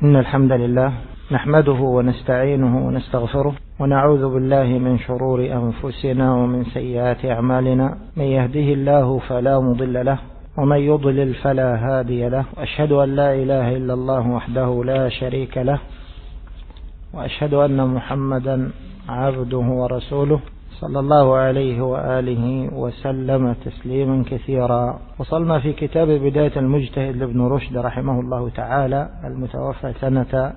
إن الحمد لله نحمده ونستعينه ونستغفره ونعوذ بالله من شرور أنفسنا ومن سيئات أعمالنا. من يهده الله فلا مضل له ومن يضلل فلا هادي له، وأشهد أن لا إله إلا الله وحده لا شريك له، وأشهد أن محمدا عبده ورسوله صلى الله عليه وآله وسلم تسليما كثيرا. وصلنا في كتاب بداية المجتهد لابن رشد رحمه الله تعالى المتوفى سنة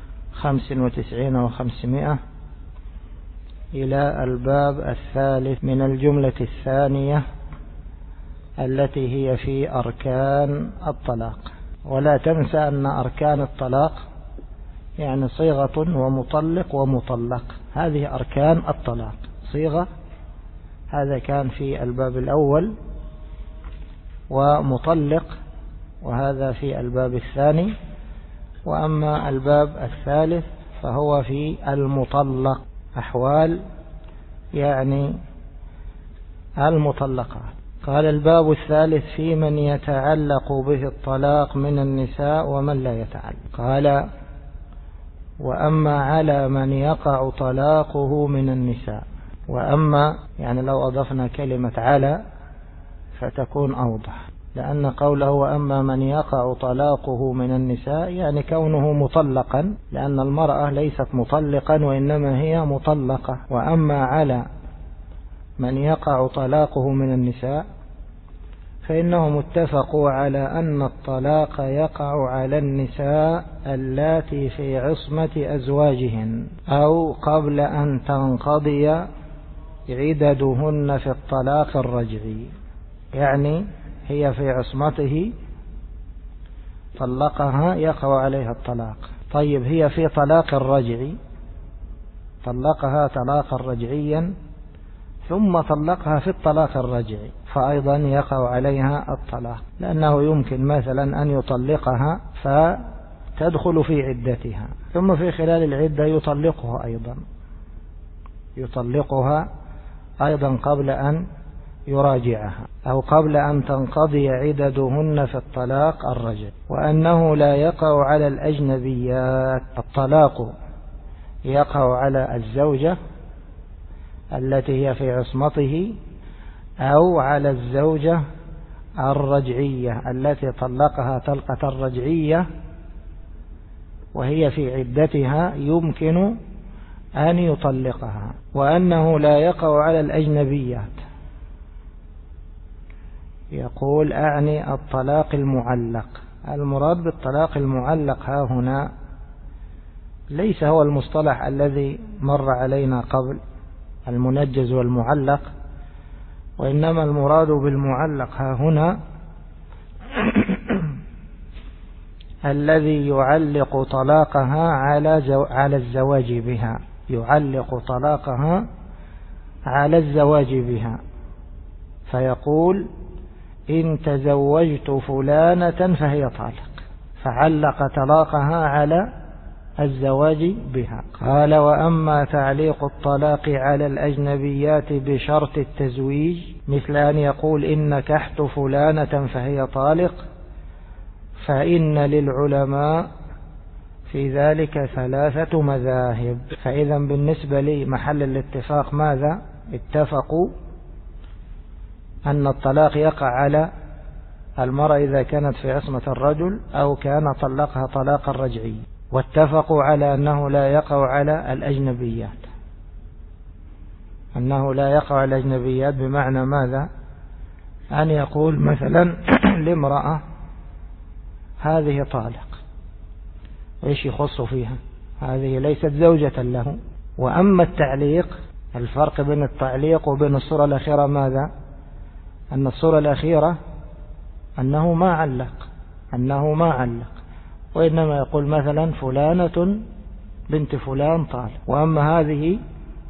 95 و500 إلى الباب الثالث من الجملة الثانية التي هي في أركان الطلاق. ولا تنسى أن أركان الطلاق يعني صيغة ومطلق ومطلق، هذه أركان الطلاق. صيغة هذا كان في الباب الأول، ومطلق وهذا في الباب الثاني، وأما الباب الثالث فهو في المطلق، أحوال يعني المطلقة. قال الباب الثالث في من يتعلق به الطلاق من النساء ومن لا يتعلق. قال وأما على من يقع طلاقه من النساء. وأما يعني لو أضفنا كلمة على فتكون أوضح، لأن قوله وأما من يقع طلاقه من النساء يعني كونه مطلقا، لأن المرأة ليست مطلقا وإنما هي مطلقة. وأما على من يقع طلاقه من النساء فإنهم اتفقوا على أن الطلاق يقع على النساء اللاتي في عصمة أزواجهن أو قبل أن تنقضي عددهن في الطلاق الرجعي، يعني هي في عصمته طلقها يقع عليها الطلاق. طيب هي في طلاق الرجعي، طلقها طلاقا رجعيا ثم طلقها في الطلاق الرجعي، فأيضا يقع عليها الطلاق، لأنه يمكن مثلا أن يطلقها فتدخل في عدتها ثم في خلال العدة يطلقها أيضا قبل أن يراجعها أو قبل أن تنقضي عددهن في الطلاق الرجعي. وأنه لا يقع على الأجنبيات، الطلاق يقع على الزوجة التي هي في عصمته أو على الزوجة الرجعية التي طلقها طلقة الرجعية وهي في عدتها يمكن أن يطلقها. وأنه لا يقع على الأجنبيات، يقول أعني الطلاق المعلق. المراد بالطلاق المعلق ها هنا ليس هو المصطلح الذي مر علينا قبل المنجز والمعلق، وإنما المراد بالمعلق ها هنا الذي يعلق طلاقها على الزواج بها، يعلق طلاقها على الزواج بها، فيقول إن تزوجت فلانة فهي طالق، فعلق طلاقها على الزواج بها. قال وأما تعليق الطلاق على الأجنبيات بشرط التزويج مثل أن يقول إن نكحت فلانة فهي طالق، فإن للعلماء في ذلك 3 مذاهب. فإذا بالنسبة لي محل الاتفاق ماذا؟ اتفقوا أن الطلاق يقع على المرأة إذا كانت في عصمة الرجل أو كان طلقها طلاقا رجعيا، واتفقوا على أنه لا يقع على الأجنبيات. أنه لا يقع على الأجنبيات بمعنى ماذا؟ أن يقول مثلا لامرأة هذه طالق، وإيش يخص فيها؟ هذه ليست زوجة له. وأما التعليق، الفرق بين التعليق وبين الصورة الأخيرة ماذا؟ أن الصورة الأخيرة أنه ما علق، وإنما يقول مثلا فلانة بنت فلان طالق. وأما هذه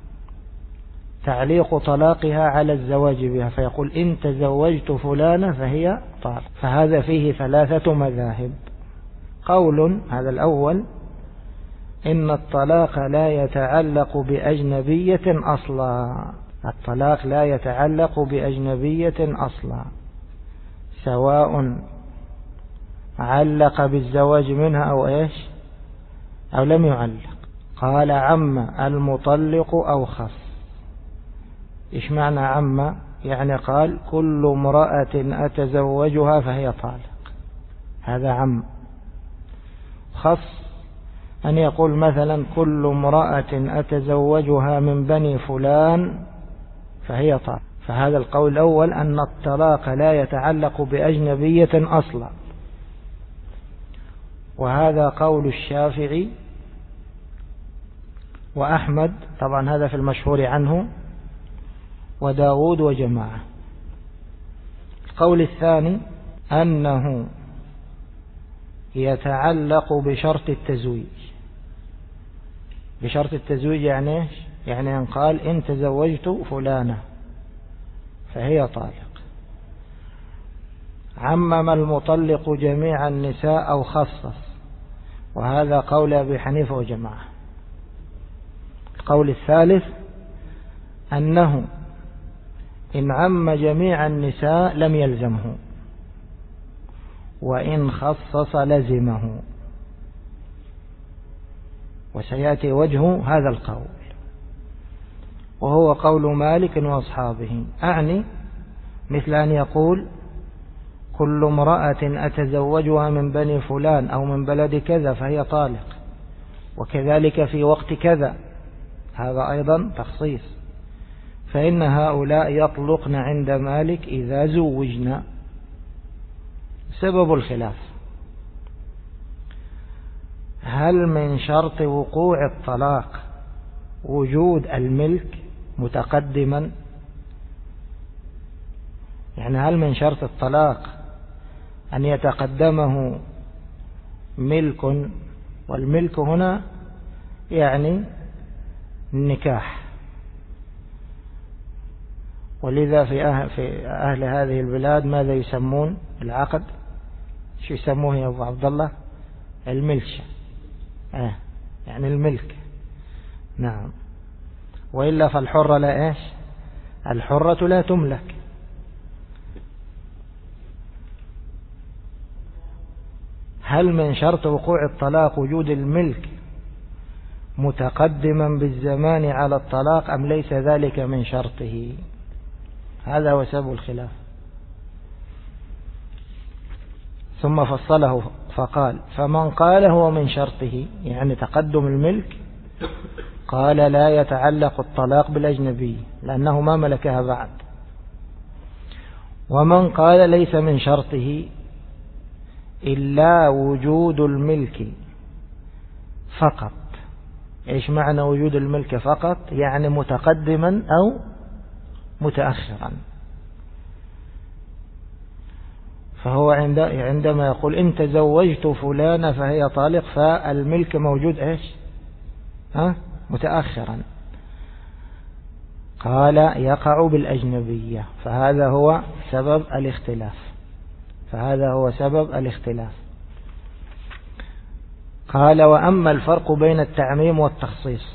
تعليق طلاقها على الزواج بها، فيقول إن تزوجت فلانة فهي طالق. فهذا فيه 3 مذاهب. قول هذا الأول إن الطلاق لا يتعلق بأجنبية أصلا، الطلاق لا يتعلق بأجنبية أصلا، سواء علق بالزواج منها أو إيش أو لم يعلق. قال عم المطلق أو خص. إيش معنى عم؟ يعني قال كل امرأة أتزوجها فهي طالق، هذا عم. خص أن يقول مثلا كل امرأة أتزوجها من بني فلان فهي طالق. فهذا القول الأول أن الطلاق لا يتعلق بأجنبية أصلا، وهذا قول الشافعي وأحمد، طبعا هذا في المشهور عنه، وداود وجماعة. القول الثاني أنه يتعلق بشرط التزويج. بشرط التزويج يعني إيش؟ يعني أن قال إن تزوجت فلانة فهي طالق. عمم المطلق جميع النساء أو خصص، وهذا قول أبي حنيفة وجماعة. القول الثالث أنه إن عم جميع النساء لم يلزمه، وإن خصص لزمه، وسيأتي وجه هذا القول، وهو قول مالك وأصحابه. أعني مثل أن يقول كل امرأة أتزوجها من بني فلان أو من بلد كذا فهي طالق، وكذلك في وقت كذا، هذا أيضا تخصيص. فإن هؤلاء يطلقن عند مالك إذا زوجنا. سبب الخلاف: هل من شرط وقوع الطلاق وجود الملك متقدما؟ يعني هل من شرط الطلاق أن يتقدمه ملك؟ والملك هنا يعني النكاح، ولذا في أهل هذه البلاد ماذا يسمون العقد؟ شو يسموه يا أبو عبد الله؟ الملشة. يعني الملك. نعم. وإلا فالحرة لا إيش؟ الحرة لا تملك. هل من شرط وقوع الطلاق وجود الملك متقدما بالزمان على الطلاق أم ليس ذلك من شرطه؟ هذا هو سبب الخلاف. ثم فصله فقال: فمن قال هو من شرطه يعني تقدم الملك، قال لا يتعلق الطلاق بالأجنبي لأنه ما ملكها بعد. ومن قال ليس من شرطه إلا وجود الملك فقط. إيش معنى وجود الملك فقط؟ يعني متقدما أو متأخرا. فهو عندما يقول إن تزوجت فلانة فهي طالق، فالملك موجود إيش؟ متأخرا. قال يقع بالأجنبية، فهذا هو سبب الاختلاف. قال: وأما الفرق بين التعميم والتخصيص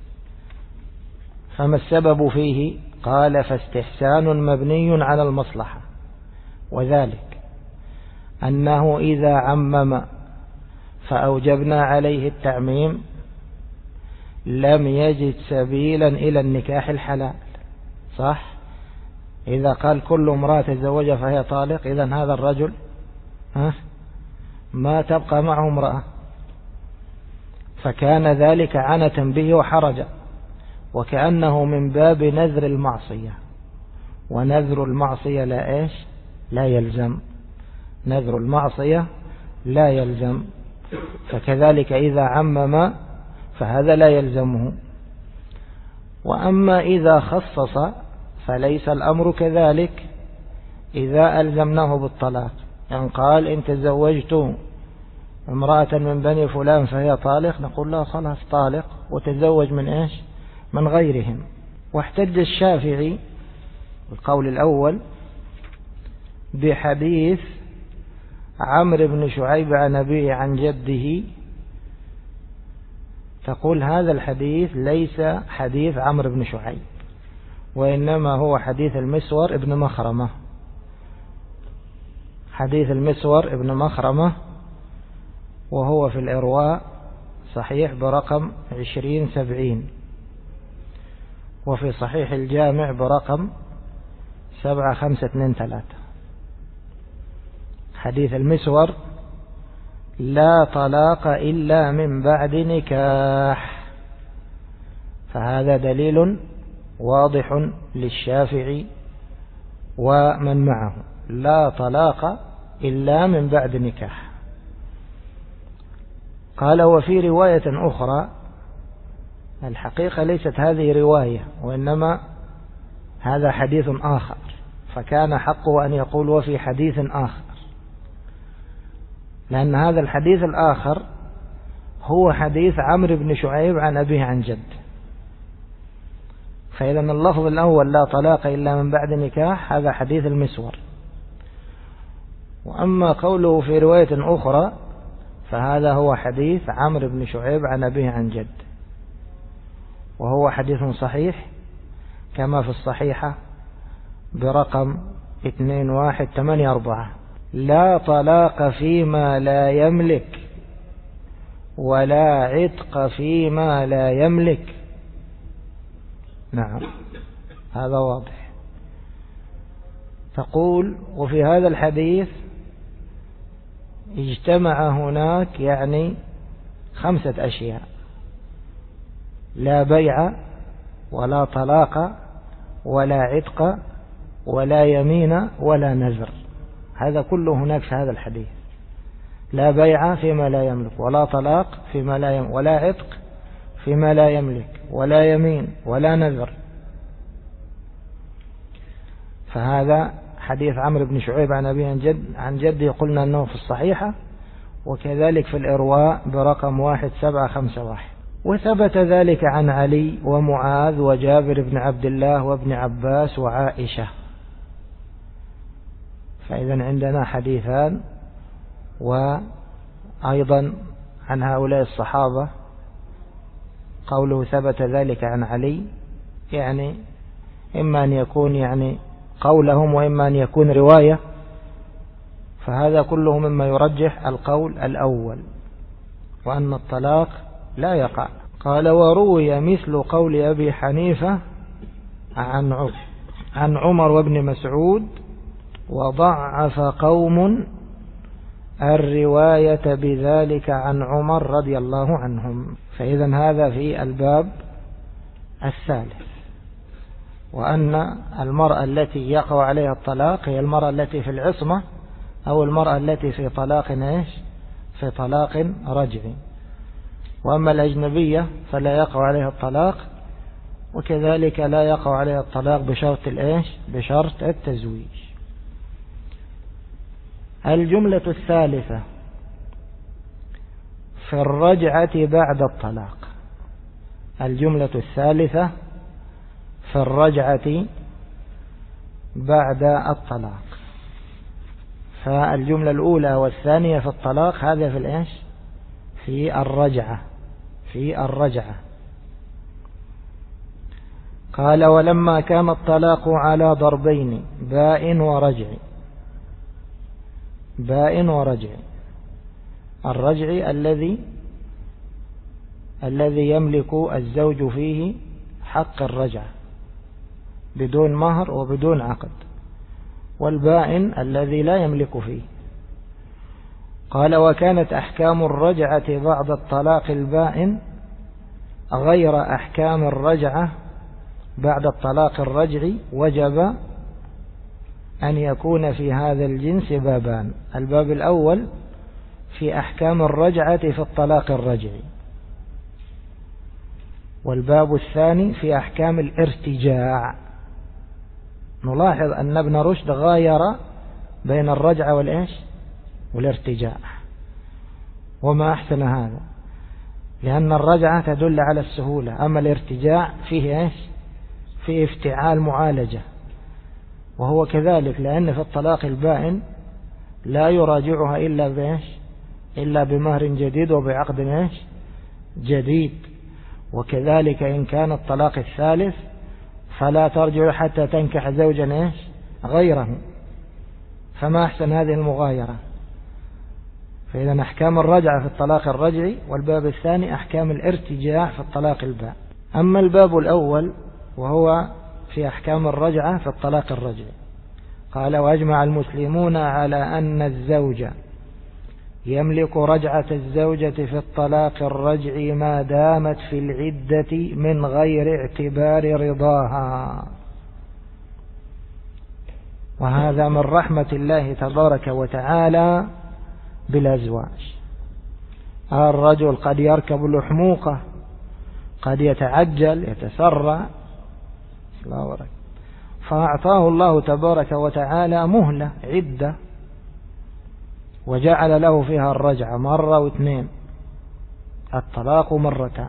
فما السبب فيه؟ قال: فاستحسان مبني على المصلحة، وذلك أنه إذا عمم فأوجبنا عليه التعميم لم يجد سبيلا إلى النكاح الحلال. صح؟ إذا قال كل امرأة تزوجها فهي طالق، إذن هذا الرجل ما تبقى معه امرأة، فكان ذلك عنة به وحرجا، وكأنه من باب نذر المعصية، ونذر المعصية لا يلزم. نذر المعصية لا يلزم. فكذلك إذا عمم فهذا لا يلزمه. وأما إذا خصص فليس الأمر كذلك. إذا ألزمناه بالطلاق، يعني قال إن تزوجت امرأة من بني فلان فهي طالق، نقول لا خلاص طالق، وتزوج من إيش؟ من غيرهم. واحتج الشافعي القول الأول بحديث عمرو بن شعيب عن أبيه عن جده. تقول هذا الحديث ليس حديث عمرو بن شعيب، وإنما هو حديث المسور ابن مخرمة. حديث المسور ابن مخرمة، وهو في الإرواء صحيح برقم 2070، وفي صحيح الجامع برقم 7523. حديث المسور: لا طلاق إلا من بعد نكاح. فهذا دليل واضح للشافعي ومن معه، لا طلاق إلا من بعد نكاح. قال: وفي رواية أخرى، الحقيقة ليست هذه رواية، وإنما هذا حديث آخر، فكان حقه أن يقول وفي حديث آخر، لأن هذا الحديث الآخر هو حديث عمرو بن شعيب عن أبيه عن جد. فإذا اللفظ الأول لا طلاق إلا من بعد نكاح هذا حديث المسور، وأما قوله في رواية أخرى فهذا هو حديث عمرو بن شعيب عن أبيه عن جد، وهو حديث صحيح كما في الصحيحة برقم 2184: لا طلاق فيما لا يملك ولا عتق فيما لا يملك. نعم، هذا واضح. تقول: وفي هذا الحديث اجتمع هناك يعني 5 أشياء: لا بيع ولا طلاق ولا عتق ولا يمين ولا نذر. هذا كله هناك في هذا الحديث: لا بيع فيما لا يملك، ولا طلاق فيما لا يملك، ولا عتق فيما لا يملك، ولا يمين ولا نذر. فهذا حديث عمرو بن شعيب عن أبيه عن جده، قلنا أنه في الصحيحة، وكذلك في الإرواء برقم 1751. وثبت ذلك عن علي ومعاذ وجابر بن عبد الله وابن عباس وعائشة. فإذا عندنا حديثان، وأيضا عن هؤلاء الصحابة قوله ثبت ذلك عن علي، يعني إما أن يكون يعني قولهم وإما أن يكون رواية، فهذا كله مما يرجح القول الأول، وأن الطلاق لا يقع. قال: وروي مثل قول أبي حنيفة عن عمر وابن مسعود، وضعف قوم الرواية بذلك عن عمر رضي الله عنهم. فإذا هذا في الباب الثالث، وأن المرأة التي يقع عليها الطلاق هي المرأة التي في العصمة، أو المرأة التي في طلاق في طلاق رجعي. وأما الأجنبية فلا يقع عليها الطلاق، وكذلك لا يقع عليها الطلاق بشرط التزويج. الجملة الثالثة في الرجعة بعد الطلاق. الجملة الثالثة في الرجعة بعد الطلاق. فالجملة الأولى والثانية في الطلاق، هذا في الرجعة. قال: ولما كان الطلاق على ضربين: باء ورجعي. الرجعي الذي يملك الزوج فيه حق الرجعة بدون مهر وبدون عقد، والبائن الذي لا يملك فيه. قال: وكانت أحكام الرجعة بعد الطلاق البائن غير أحكام الرجعة بعد الطلاق الرجعي، وجب أن يكون في هذا الجنس بابان: الباب الأول في أحكام الرجعة في الطلاق الرجعي، والباب الثاني في أحكام الارتجاع. نلاحظ أن ابن رشد غاير بين الرجعة والارتجاع، وما أحسن هذا، لأن الرجعة تدل على السهولة، أما الارتجاع فيه افتعال معالجة، وهو كذلك، لأن في الطلاق البائن لا يراجعها إلا بمهر جديد وبعقد جديد. وكذلك إن كان الطلاق الثالث فلا ترجع حتى تنكح زوجا غيره، فما أحسن هذه المغايرة. فإذا أحكام الرجعة في الطلاق الرجعي، والباب الثاني أحكام الارتجاع في الطلاق الباء. أما الباب الأول وهو في أحكام الرجعة في الطلاق الرجعي، قال: وأجمع المسلمون على أن الزوج يملك رجعة الزوجة في الطلاق الرجعي ما دامت في العدة من غير اعتبار رضاها. وهذا من رحمة الله تبارك وتعالى بالأزواج. الرجل قد يركب الحموقة، قد يتعجل يتسرع، فأعطاه الله تبارك وتعالى مهلة عدة، وجعل له فيها الرجعة مرة واثنين، الطلاق مرتان.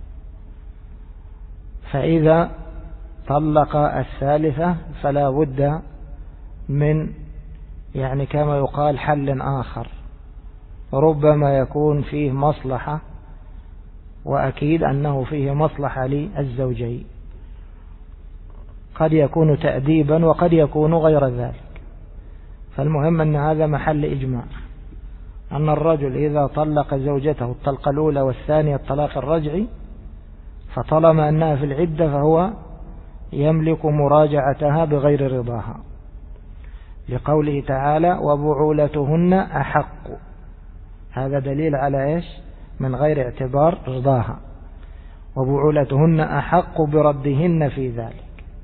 فإذا طلق الثالثة فلا بد من كما يقال حل آخر، ربما يكون فيه مصلحة، وأكيد أنه فيه مصلحة للزوجين، قد يكون تأديبا وقد يكون غير ذلك. فالمهم أن هذا محل إجماع، أن الرجل إذا طلق زوجته الطلقة الأولى والثانية الطلاق الرجعي، فطالما أنها في العدة فهو يملك مراجعتها بغير رضاها، لقوله تعالى: وبعولتهن أحق. هذا دليل على إيش؟ من غير اعتبار رضاها. وبعولتهن أحق بردهن في ذلك.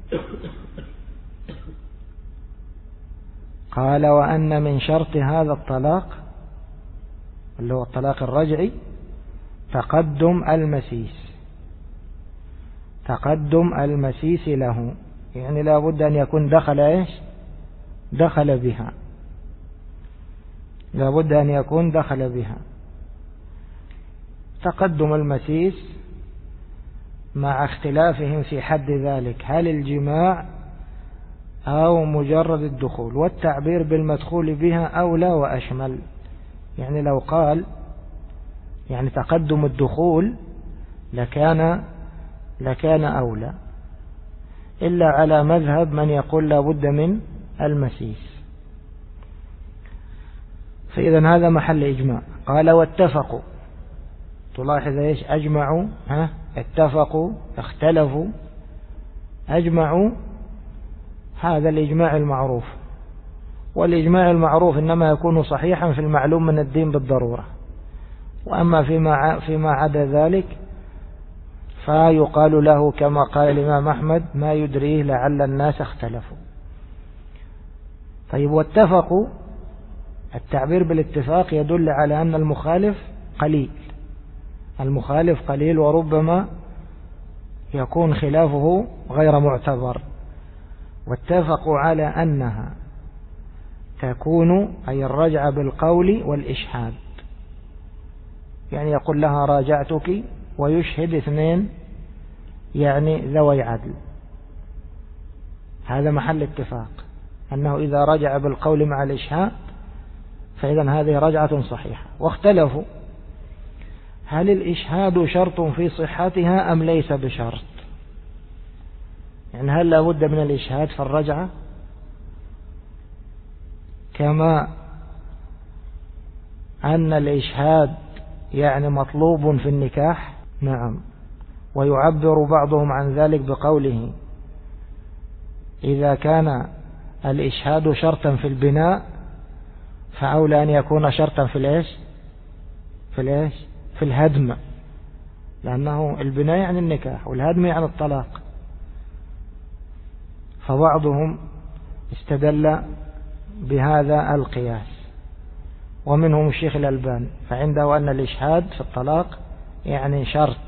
قال: وأن من شرط هذا الطلاق اللي هو الطلاق الرجعي تقدم المسيس. تقدم المسيس له، لا بد أن يكون دخل إيش؟ دخل بها، لا بد أن يكون دخل بها. تقدم المسيس مع اختلافهم في حد ذلك، هل الجماع أو مجرد الدخول، والتعبير بالمدخول بها أولى وأشمل. لو قال تقدم الدخول لكان أولى، إلا على مذهب من يقول لا بد من المسيس. فإذا هذا محل إجماع. قال: واتفقوا. تلاحظ إيش؟ أجمعوا، اتفقوا، اختلفوا، أجمعوا. هذا الإجماع المعروف، والإجماع المعروف إنما يكون صحيحا في المعلوم من الدين بالضرورة، وأما فيما عدا ذلك فيقال له كما قال الإمام أحمد: ما يدريه لعل الناس اختلفوا. طيب، واتفقوا، التعبير بالاتفاق يدل على أن المخالف قليل، المخالف قليل، وربما يكون خلافه غير معتبر. واتفقوا على أنها تكون أي الرجعة بالقول والإشهاد، يقول لها راجعتك ويشهد اثنين ذوي عدل. هذا محل اتفاق، أنه إذا رجع بالقول مع الإشهاد فإذا هذه رجعة صحيحة. واختلفوا هل الإشهاد شرط في صحتها أم ليس بشرط، هل لا بد من الإشهاد في الرجعة كما أن الإشهاد مطلوب في النكاح؟ نعم. ويعبر بعضهم عن ذلك بقوله: إذا كان الإشهاد شرطا في البناء فأولى أن يكون شرطا في الهدم، لأنه البناء النكاح والهدم الطلاق. فبعضهم استدل بهذا القياس، ومنهم الشيخ الألباني، فعنده أن الإشهاد في الطلاق شرط.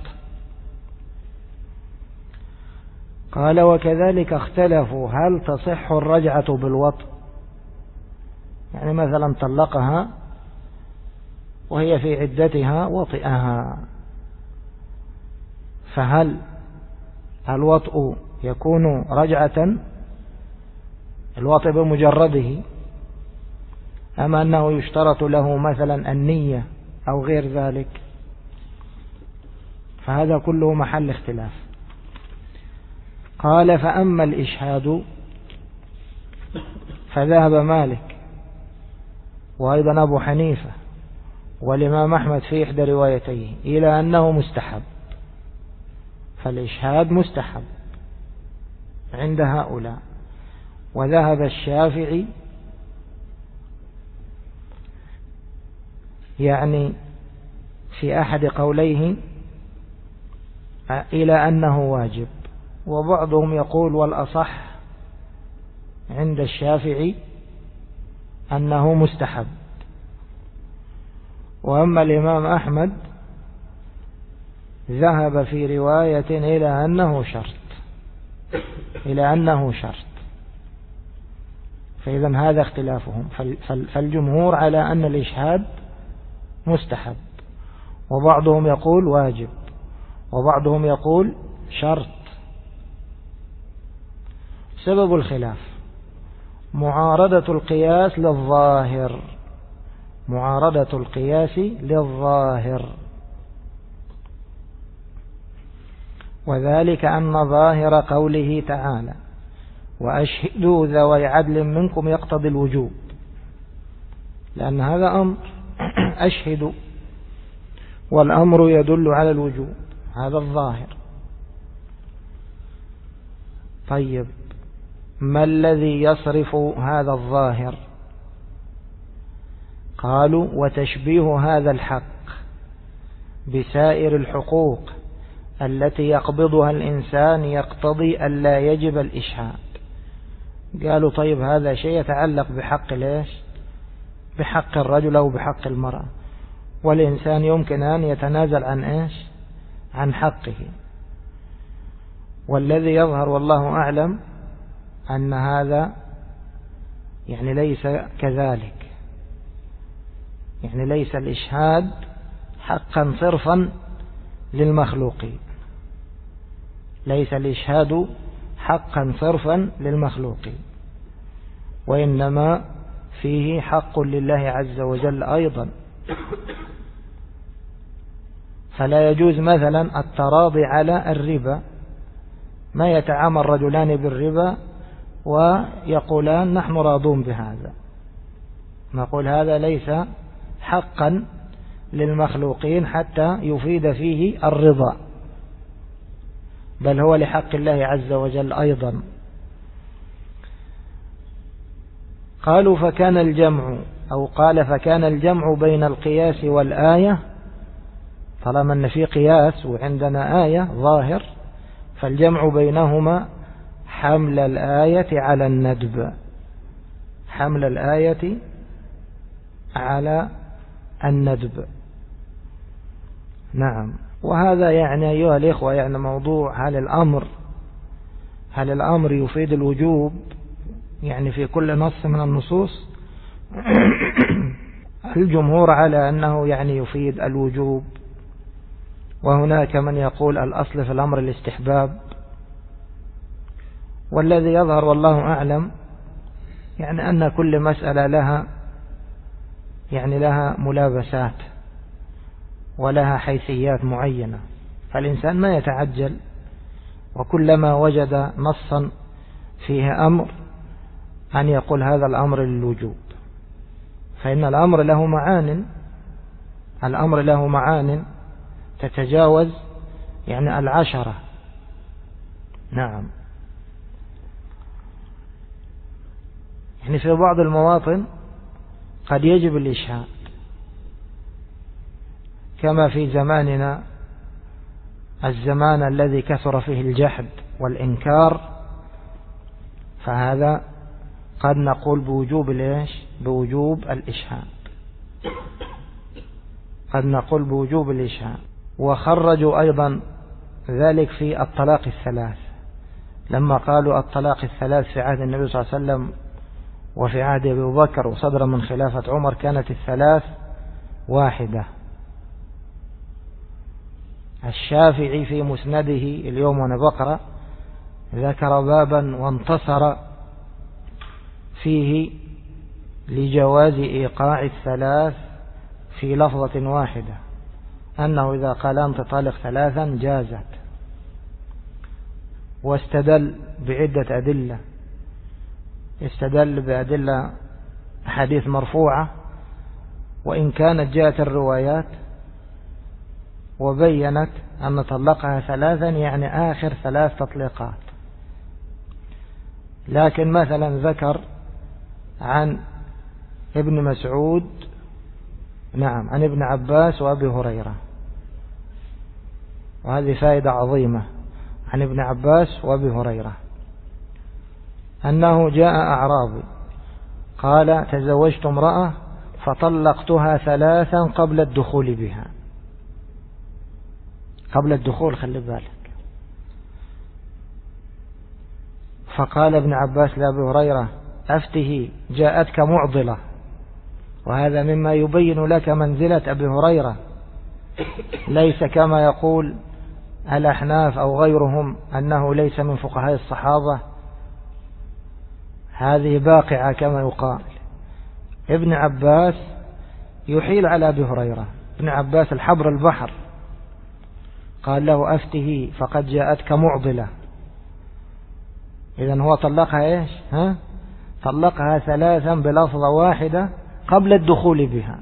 قال: وكذلك اختلفوا هل تصح الرجعة بالوطء، مثلا طلقها وهي في عدتها وطئها، فهل الوطء يكون رجعة، الوطء بمجرده، أم أنه يشترط له مثلا النية أو غير ذلك؟ فهذا كله محل اختلاف. قال: فأما الإشهاد فذهب مالك وأيضا أبو حنيفة والإمام أحمد في إحدى روايتيه إلى أنه مستحب، فالإشهاد مستحب عند هؤلاء. وذهب الشافعي يعني في أحد قوليه إلى أنه واجب، وبعضهم يقول والأصح عند الشافعي أنه مستحب. وأما الإمام أحمد ذهب في رواية إلى أنه شرط. فإذا هذا اختلافهم، فالجمهور على أن الإشهاد مستحب، وبعضهم يقول واجب، وبعضهم يقول شرط. سبب الخلاف معارضة القياس للظاهر، وذلك أن ظاهر قوله تعالى وأشهدوا ذوي عدل منكم يقتضي الوجوب، لأن هذا أمر أشهدوا، والأمر يدل على الوجوب، هذا الظاهر. طيب ما الذي يصرف هذا الظاهر؟ قالوا وتشبيه هذا الحق بسائر الحقوق التي يقبضها الإنسان يقتضي ألا يجب الإشهاد. قالوا طيب هذا شيء يتعلق بحق ليش؟ بحق الرجل أو بحق المرأة، والإنسان يمكن أن يتنازل عن إيش؟ عن حقه. والذي يظهر والله أعلم أن هذا يعني ليس كذلك، يعني ليس الإشهاد حقا صرفا للمخلوقين، ليس الإشهاد حقا صرفا للمخلوقين، وإنما فيه حق لله عز وجل أيضا. فلا يجوز مثلا التراضي على الربا، ما يتعامل رجلان بالربا ويقولان نحن راضون بهذا، نقول هذا ليس حقا للمخلوقين حتى يفيد فيه الرضا، بل هو لحق الله عز وجل أيضا. قالوا فكان الجمع، أو قال فكان الجمع بين القياس والآية، طالما أن في قياس وعندنا آية ظاهر، فالجمع بينهما حمل الآية على الندب، حمل الآية على الندب. نعم. وهذا يعني أيها الإخوة يعني موضوع هل الأمر يفيد الوجوب يعني في كل نص من النصوص؟ الجمهور على أنه يعني يفيد الوجوب، وهناك من يقول الأصل في الأمر الاستحباب. والذي يظهر والله أعلم يعني أن كل مسألة لها ملابسات ولها حيثيات معينة، فالإنسان ما يتعجل، وكلما وجد نصا فيه أمر أن يقول هذا الأمر للوجوب، فإن الأمر له معان تتجاوز يعني 10. نعم. يعني في بعض المواطن قد يجب الإشهاد، كما في زماننا الزمان الذي كثر فيه الجحد والإنكار، فهذا قد نقول بوجوب الإشهاد، قد نقول بوجوب الإشهاد. وخرجوا أيضا ذلك في الطلاق الثلاث، لما قالوا الطلاق الثلاث في عهد النبي صلى الله عليه وسلم وفي عهد أبي بكر وصدر من خلافة عمر كانت الثلاث واحدة. الشافعي في مسنده اليوم وأنا بقرأ ذكر بابا وانتصر فيه لجواز إيقاع الثلاث في لفظة واحدة، أنه إذا قال أنت طالق 3 جازت، واستدل بعدة أدلة، استدل بأدلة حديث مرفوعة وإن كانت جاءت الروايات وبينت أن طلقها 3 يعني آخر 3 تطليقات، لكن مثلا ذكر عن ابن مسعود عن ابن عباس وأبي هريرة، وهذه فائدة عظيمة، عن ابن عباس وأبي هريرة أنه جاء أعرابي قال تزوجت امرأة فطلقتها 3 قبل الدخول بها، قبل الدخول خلي بالك. فقال ابن عباس لأبي هريرة أفته جاءتك معضلة، وهذا مما يبين لك منزلة أبي هريرة، ليس كما يقول الأحناف أو غيرهم أنه ليس من فقهاء الصحابة، هذه باقعة كما يقال. ابن عباس يحيل على أبي هريرة، ابن عباس الحبر البحر، قال له أفته فقد جاءتك معضلة. إذن هو طلقها إيش؟ طلقها 3 بلفظة واحدة قبل الدخول بها.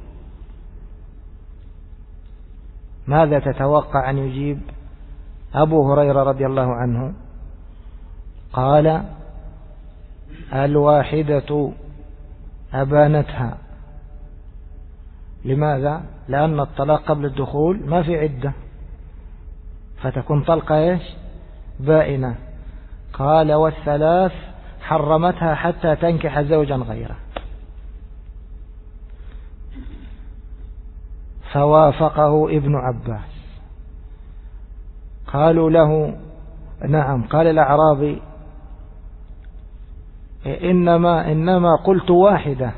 ماذا تتوقع أن يجيب أبو هريرة رضي الله عنه؟ قال الواحدة أبانتها. لماذا؟ لأن الطلاق قبل الدخول ما في عدة، فتكون طلقة إيش؟ بائنة. قال والثلاث حرمتها حتى تنكح زوجا غيره. فوافقه ابن عباس. قالوا له قال الأعرابي إنما قلت واحدة،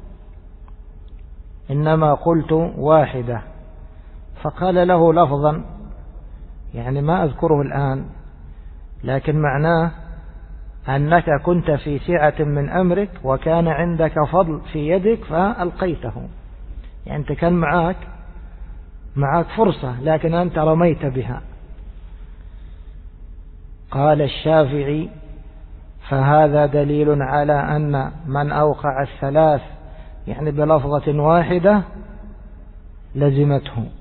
إنما قلت واحدة. فقال له لفظا يعني ما أذكره الآن، لكن معناه أنك كنت في سعة من أمرك وكان عندك فضل في يدك فألقيته، يعني أنت كان معك فرصة لكن أنت رميت بها. قال الشافعي فهذا دليل على أن من أوقع الثلاث يعني بلفظة واحدة لزمته.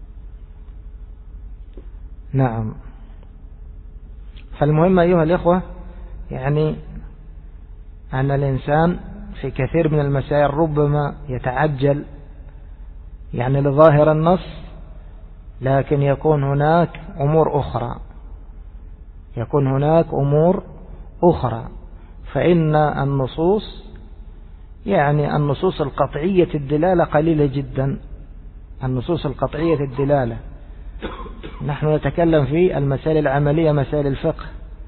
نعم. فالمهم أيها الإخوة يعني أن الإنسان في كثير من المسائل ربما يتعجل يعني لظاهر النص، لكن يكون هناك أمور أخرى، فإن النصوص يعني النصوص القطعية الدلالة قليلة جدا، النصوص القطعية الدلالة. نحن نتكلم في المسائل العملية، مسائل الفقه،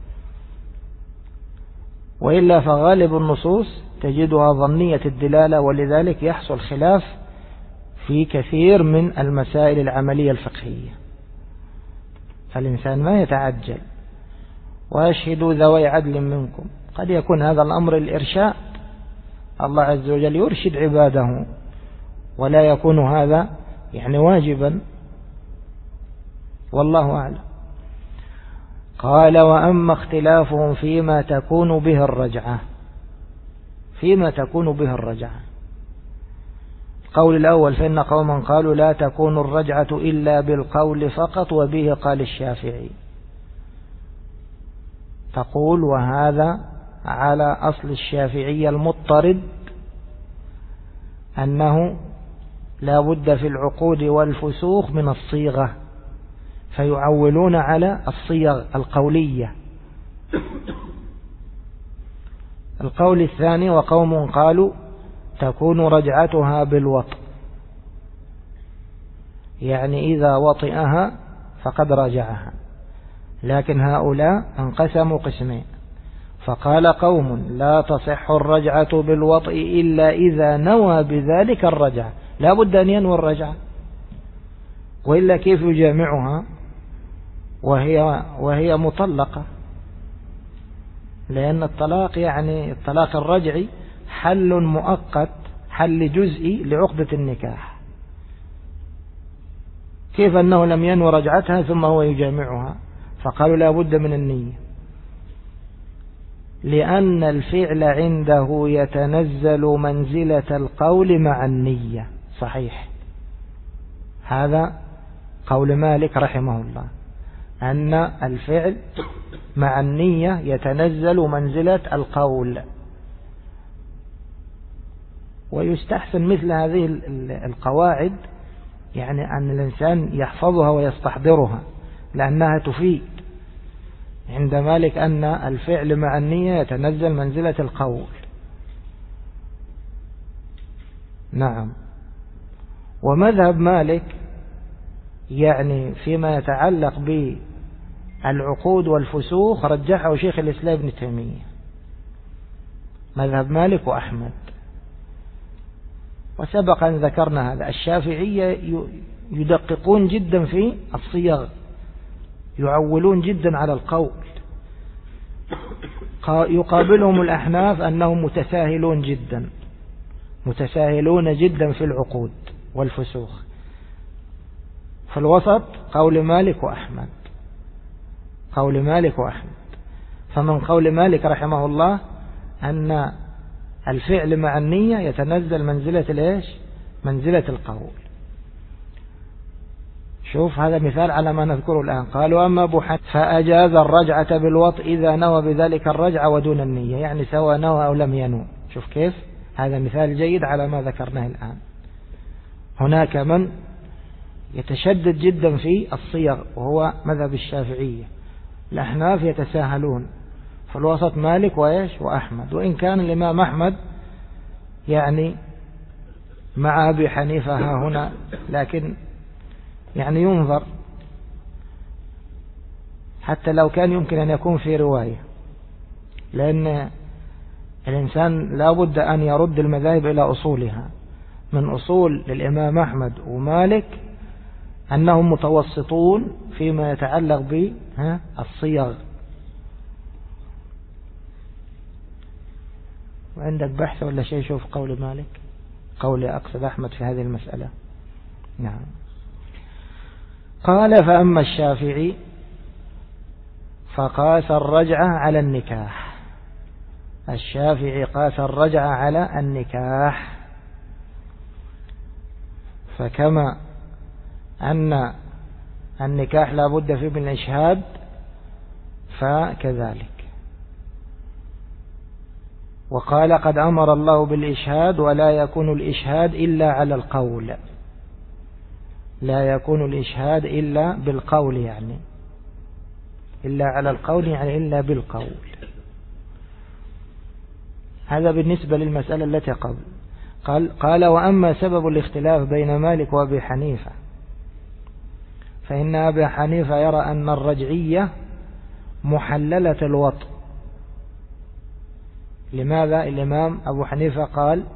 وإلا فغالب النصوص تجدها ظنية الدلالة، ولذلك يحصل خلاف في كثير من المسائل العملية الفقهية. فالإنسان ما يتعجل، وأشهدوا ذوي عدل منكم. قد يكون هذا الأمر الإرشاد، الله عز وجل يرشد عباده، ولا يكون هذا يعني واجبا، والله أعلم. قال وأما اختلافهم فيما تكون به الرجعة، القول الأول فإن قوما قالوا لا تكون الرجعة إلا بالقول فقط، وبه قال الشافعي. تقول وهذا على أصل الشافعية المضطرد، أنه لا بد في العقود والفسوخ من الصيغة، فيعولون على الصيغ القولية. القول الثاني وقوم قالوا تكون رجعتها بالوطء، يعني إذا وطئها فقد رجعها. لكن هؤلاء انقسموا قسمين، فقال قوم لا تصح الرجعة بالوطء إلا إذا نوى بذلك الرجعة، لا بد أن ينوي الرجعة، وإلا كيف يجامعها وهي مطلقة؟ لأن الطلاق يعني الطلاق الرجعي حل مؤقت، حل جزئي لعقدة النكاح، كيف أنه لم ينوي رجعتها ثم هو يجامعها؟ فقالوا لا بد من النية، لأن الفعل عنده يتنزل منزلة القول مع النية، صحيح. هذا قول مالك رحمه الله، أن الفعل مع النية يتنزل منزلة القول. ويستحسن مثل هذه القواعد يعني أن الإنسان يحفظها ويستحضرها، لأنها تفيد. عند مالك أن الفعل مع النية يتنزل منزلة القول. نعم. ومذهب مالك يعني فيما يتعلق بالعقود والفسوخ رجحه شيخ الإسلام ابن تيمية، مذهب مالك وأحمد. وسبق أن ذكرنا هذا. الشافعية يدققون جدا في الصيغ، يعولون جدا على القول. يقابلهم الأحناف أنهم متساهلون جدا، متساهلون جدا في العقود والفسوخ. في الوسط قول مالك وأحمد، قول مالك وأحمد. فمن قول مالك رحمه الله أن الفعل مع النية يتنزل منزلة الإيش؟ منزلة القول. شوف هذا مثال على ما نذكره الآن. قالوا أما أبو حنيفة فأجاز الرجعة بالوطء إذا نوى بذلك الرجعة ودون النية، يعني سواء نوى أو لم ينوى. شوف كيف، هذا مثال جيد على ما ذكرناه الآن. هناك من يتشدد جدا في الصيغ وهو مذهب الشافعية. الأحناف يتساهلون. في الوسط مالك وإيش وأحمد، وإن كان الإمام أحمد يعني مع أبي حنيفة ها هنا، لكن يعني ينظر، حتى لو كان يمكن أن يكون في رواية، لأن الإنسان لا بد أن يرد المذاهب إلى أصولها. من أصول للإمام أحمد ومالك أنهم متوسطون فيما يتعلق بالصيغ. وعندك بحث ولا شيء؟ شوف قول مالك، قول أقصد أحمد في هذه المسألة. نعم. قال فأما الشافعي فقاس الرجعة على النكاح. الشافعي قاس الرجعة على النكاح. فكما أن النكاح لا بد فيه من الإشهاد فكذلك. وقال قد أمر الله بالإشهاد ولا يكون الإشهاد إلا على القول. لا يكون الإشهاد إلا بالقول، يعني إلا على القول، يعني إلا بالقول. هذا بالنسبة للمسألة التي قبل. قال وأما سبب الاختلاف بين مالك وأبي حنيفة فإن أبي حنيفة يرى أن الرجعية محللة الوطء. لماذا الإمام أبو حنيفة قال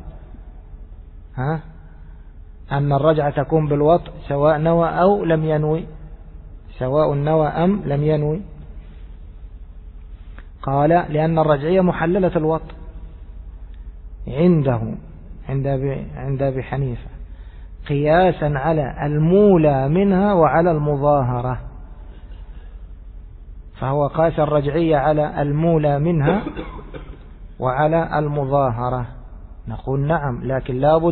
أن الرجعة تكون بالوطء سواء نوى أو لم ينوي، سواء نوى أم لم ينوي؟ قال لأن الرجعية محللة الوطء عنده، عند أبي حنيفة، قياسا على المولى منها وعلى المظاهرة. فهو قاس الرجعية على المولى منها وعلى المظاهرة. نقول نعم، لكن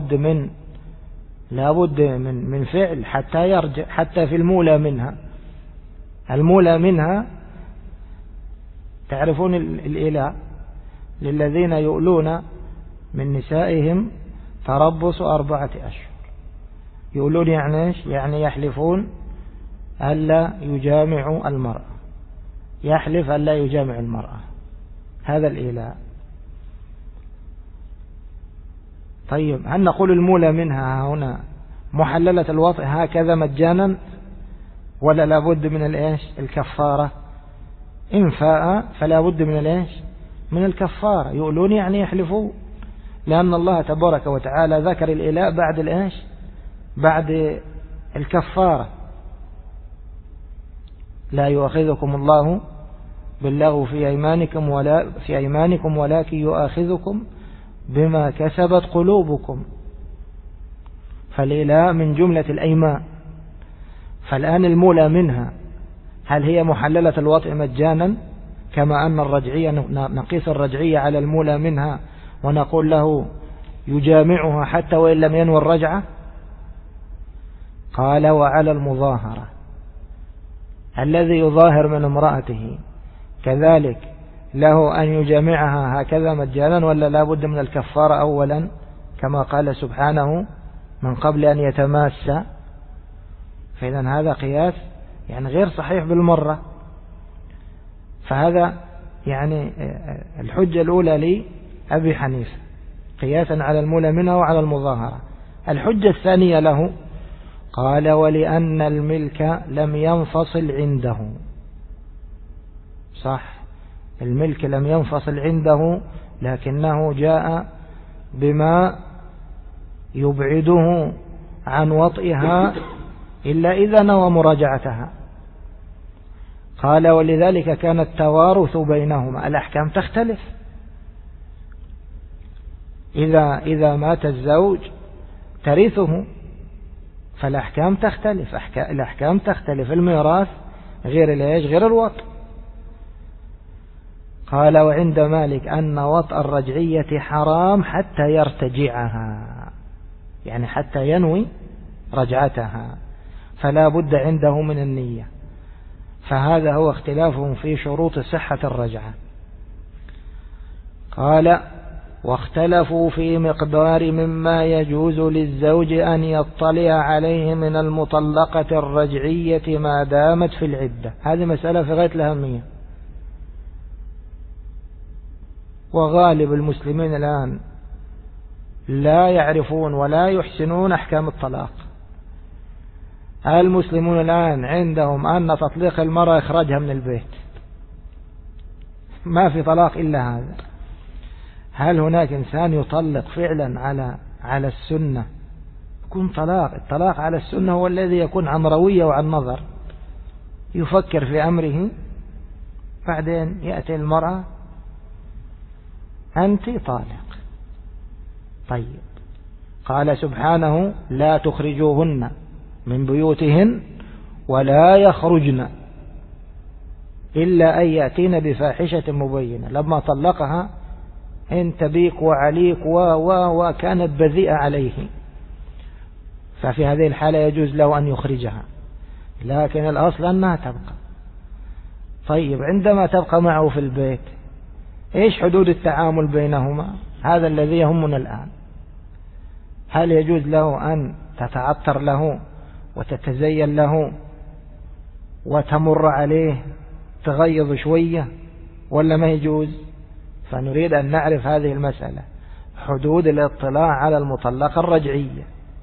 لا بد من فعل حتى يرجع، حتى في المولى منها. المولى منها تعرفون الإلاء للذين يؤلون من نسائهم تربص 4 أشهر. يقولون يعني ايش؟ يعني يحلفون ألا يجامعوا المرأة، يحلف ألا يجامع المرأة، هذا الإله. طيب هل نقول المولى منها هنا محللة الوطء هكذا مجانا، ولا لابد من الايش؟ الكفارة؟ إن فاء فلا بد من الايش؟ من الكفارة. يقولون يعني يحلفون، لأن الله تبارك وتعالى ذكر الإله بعد الايش؟ بعد الكفارة. لا يؤاخذكم الله باللغو في أيمانكم ولكن يؤاخذكم بما كسبت قلوبكم. فالإله من جملة الأيمان. فالآن المولى منها هل هي محللة الوطء مجانا كما أن الرجعية نقيس الرجعية على المولى منها ونقول له يجامعها حتى وإن لم ينوي الرجعة؟ قال وعلى المظاهرة، الذي يظاهر من امرأته كذلك له أن يجامعها هكذا مجانا، ولا لا بد من الكفارة أولا كما قال سبحانه من قبل أن يتماسى؟ فإذا هذا قياس يعني غير صحيح بالمرة. فهذا يعني الحجة الأولى لأبي حنيفة قياسا على المولى منه وعلى المظاهرة. الحجة الثانية له قال ولأن الملك لم ينفصل عنده. صح، الملك لم ينفصل عنده، لكنه جاء بما يبعده عن وطئها إلا إذا نوى مراجعتها. قال ولذلك كان التوارث بينهما، الأحكام تختلف. إذا مات الزوج ترثه فالأحكام تختلف، الأحكام تختلف، الميراث غير غير الوطء. قال وعند مالك أن وطء الرجعية حرام حتى يرتجعها، يعني حتى ينوي رجعتها، فلا بد عنده من النية. فهذا هو اختلافهم في شروط صحة الرجعة. قال واختلفوا في مقدار مما يجوز للزوج أن يطلع عليه من المطلقة الرجعية ما دامت في العدة. هذه مسألة في غاية الأهمية، وغالب المسلمين الآن لا يعرفون ولا يحسنون أحكام الطلاق. المسلمون الآن عندهم أن تطليق المرأة إخراجها من البيت، ما في طلاق إلا هذا. هل هناك إنسان يطلق فعلا على السنة؟ يكون الطلاق على السنة هو الذي يكون عن روية وعن نظر، يفكر في أمره، بعدين يأتي المرأة أنت طالق. طيب، قال سبحانه لا تخرجوهن من بيوتهن ولا يخرجن إلا أن يأتين بفاحشة مبينة. لما طلقها انت بيك وعليك وكانت بذيئة عليه، ففي هذه الحالة يجوز له أن يخرجها، لكن الأصل أنها تبقى. طيب، عندما تبقى معه في البيت إيش حدود التعامل بينهما؟ هذا الذي يهمنا الآن. هل يجوز له أن تتعطر له وتتزين له وتمر عليه تغيظ شوية، ولا ما يجوز؟ فنريد أن نعرف هذه المسألة، حدود الاطلاع على المطلقة الرجعية.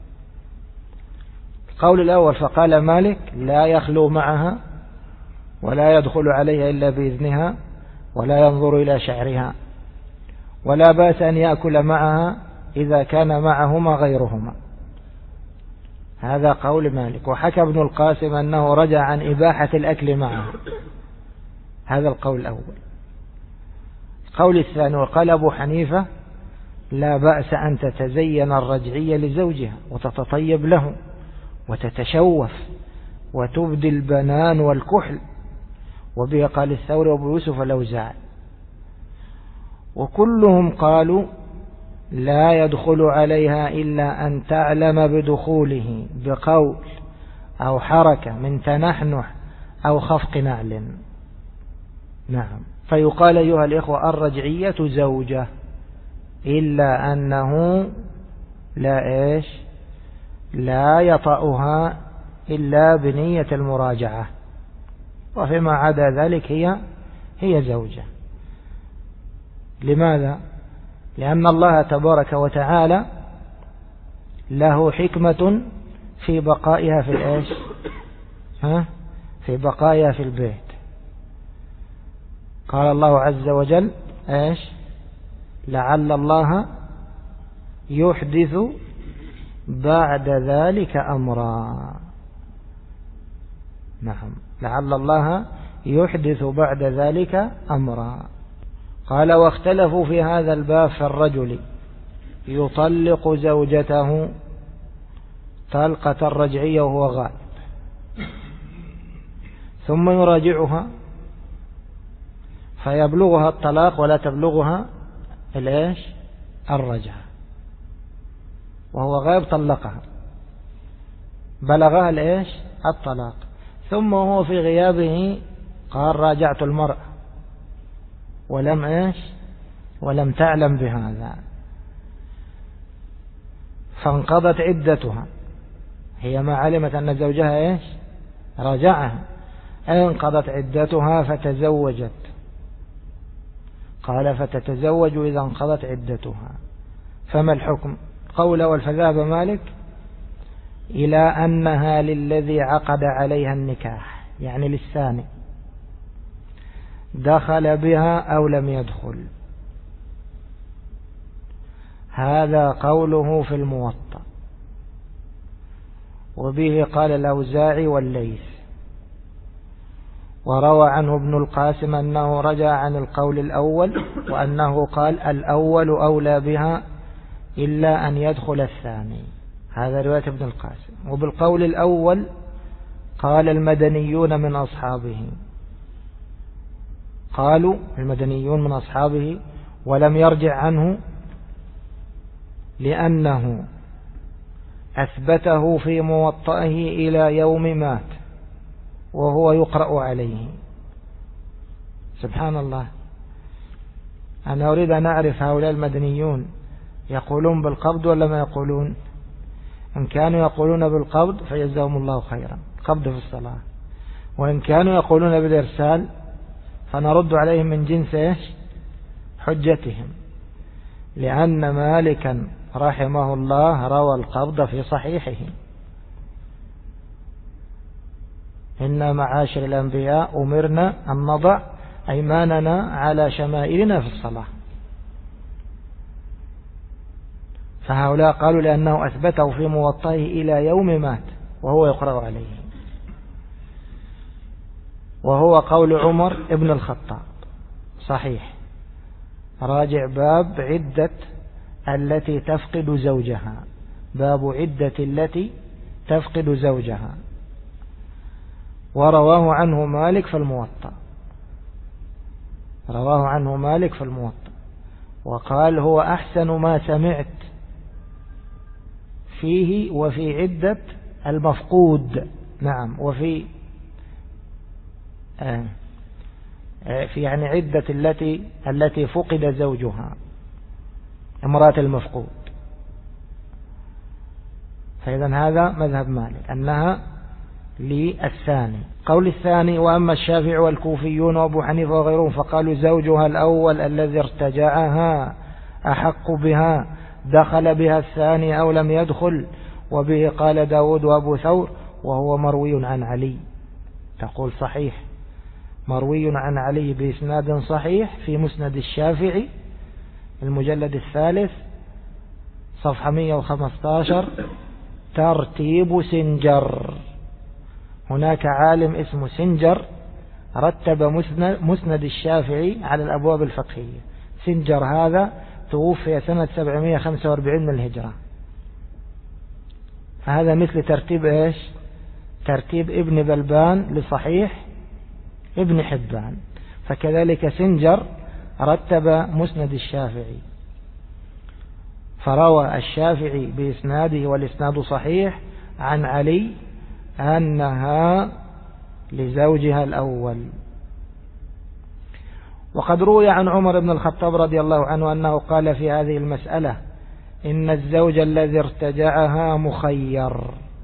القول الأول فقال مالك لا يخلو معها ولا يدخل عليها إلا بإذنها ولا ينظر إلى شعرها، ولا بأس أن يأكل معها إذا كان معهما غيرهما. هذا قول مالك. وحكى ابن القاسم أنه رجع عن إباحة الأكل معها، هذا القول الأول. القول الثاني وقال أبو حنيفة لا بأس أن تتزين الرجعية لزوجها وتتطيب له وتتشوف وتبدي البنان والكحل، وبه قال الثوري وابو يوسف الأوزاعي. وكلهم قالوا لا يدخل عليها إلا أن تعلم بدخوله بقول أو حركة من تنحنح أو خفق نعل. نعم، فيقال أيها الإخوة الرجعية زوجة، إلا أنه لا يطأها إلا بنية المراجعة، وفيما عدا ذلك هي زوجة. لماذا؟ لأن الله تبارك وتعالى له حكمة في بقائها في بقائها في البيت. قال الله عز وجل لعل الله يحدث بعد ذلك أمرا. نعم، لعل الله يحدث بعد ذلك أمرا. قال واختلفوا في هذا الباب في الرجل يطلق زوجته طلقة الرجعية وهو غائب ثم يراجعها فيبلغها الطلاق ولا تبلغها الرجعة، وهو غائب طلقها بلغها الإيش؟ الطلاق، ثم هو في غيابه قال راجعت المرأة ولم إيش؟ ولم تعلم بهذا، فانقضت عدتها، هي ما علمت أن زوجها إيش؟ راجعها، انقضت عدتها فتزوجت. قال فتتزوج إذا انقضت عدتها، فما الحكم؟ قول والفذهب مالك إلى أنها للذي عقد عليها النكاح، يعني للثاني، دخل بها أو لم يدخل. هذا قوله في الموطأ، وبه قال الأوزاعي والليث. وروى عنه ابن القاسم أنه رجع عن القول الأول، وأنه قال الأول أولى بها إلا أن يدخل الثاني. هذا رواية ابن القاسم. وبالقول الأول قال المدنيون من أصحابه، قالوا المدنيون من أصحابه، ولم يرجع عنه لأنه أثبته في موطئه إلى يوم مات وهو يقرأ عليه. سبحان الله، أنا أريد أن أعرف هؤلاء المدنيون يقولون بالقبض ولا ما يقولون؟ إن كانوا يقولون بالقبض فجزاهم الله خيرا، قبض في الصلاة. وإن كانوا يقولون بالإرسال فنرد عليهم من جنس حجتهم، لأن مالكا رحمه الله روى القبض في صحيحه. إنا معاشر الأنبياء أمرنا أن نضع أيماننا على شمائلنا في الصلاة. فهؤلاء قالوا لأنه أثبته في موطئه إلى يوم مات وهو يقرأ عليه، وهو قول عمر ابن الخطاب صحيح. راجع باب عدة التي تفقد زوجها، باب عدة التي تفقد زوجها، ورواه عنه مالك في الموطأ، رواه عنه مالك في الموطأ، وقال هو أحسن ما سمعت فيه وفي عدة المفقود. نعم، وفي في يعني عدة التي فقد زوجها، امرأة المفقود. فإذا هذا مذهب مالك أنها للثاني. قول الثاني: وأما الشافعي والكوفيون وأبو حنيفة وغيرهم فقالوا زوجها الأول الذي ارتجعها أحق بها، دخل بها الثاني أو لم يدخل. وبه قال داود وأبو ثور، وهو مروي عن علي. تقول صحيح، مروي عن علي بإسناد صحيح في مسند الشافعي المجلد 3 صفحة 115 ترتيب سنجر. هناك عالم اسمه سنجر رتب مسند الشافعي على الأبواب الفقهية. سنجر هذا توفي سنة 745 من الهجرة. فهذا مثل ترتيب إيش؟ ترتيب ابن بلبان لصحيح ابن حبان. فكذلك سنجر رتب مسند الشافعي، فروى الشافعي بإسناده والإسناد صحيح عن علي أنها لزوجها الأول. وقد روي عن عمر بن الخطاب رضي الله عنه أنه قال في هذه المسألة: إن الزوج الذي ارتجعها مخير.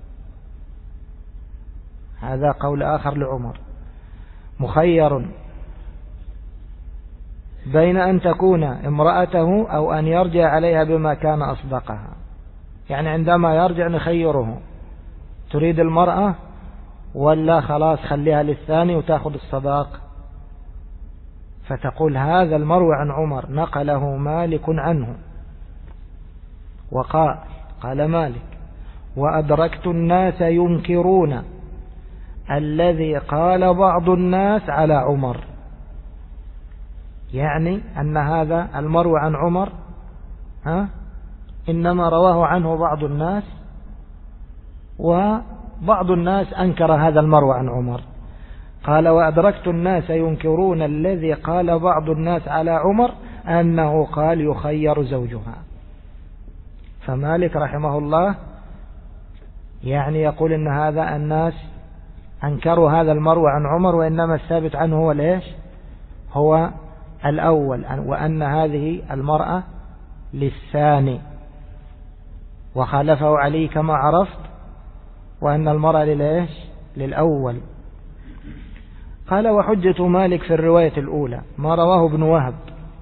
هذا قول آخر لعمر، مخير بين أن تكون امرأته أو أن يرجع عليها بما كان أصدقها. يعني عندما يرجع نخيره، تريد المرأة ولا خلاص خليها للثاني وتأخذ الصداق؟ فتقول هذا المروي عن عمر نقله مالك عنه، قال مالك: وأدركت الناس ينكرون الذي قال بعض الناس على عمر. يعني أن هذا المروي عن عمر إنما رواه عنه بعض الناس، وبعض الناس أنكر هذا المروي عن عمر. قال: وأدركت الناس ينكرون الذي قال بعض الناس على عمر أنه قال يخير زوجها. فمالك رحمه الله يعني يقول إن هذا الناس أنكروا هذا المروي عن عمر، وإنما الثابت عنه هو الإيش؟ هو الأول، وأن هذه المرأة للثاني، وخالفه علي كما عرفت، وأن المرأة للإيش؟ للأول. قال وحجة مالك في الرواية الأولى ما رواه ابن وهب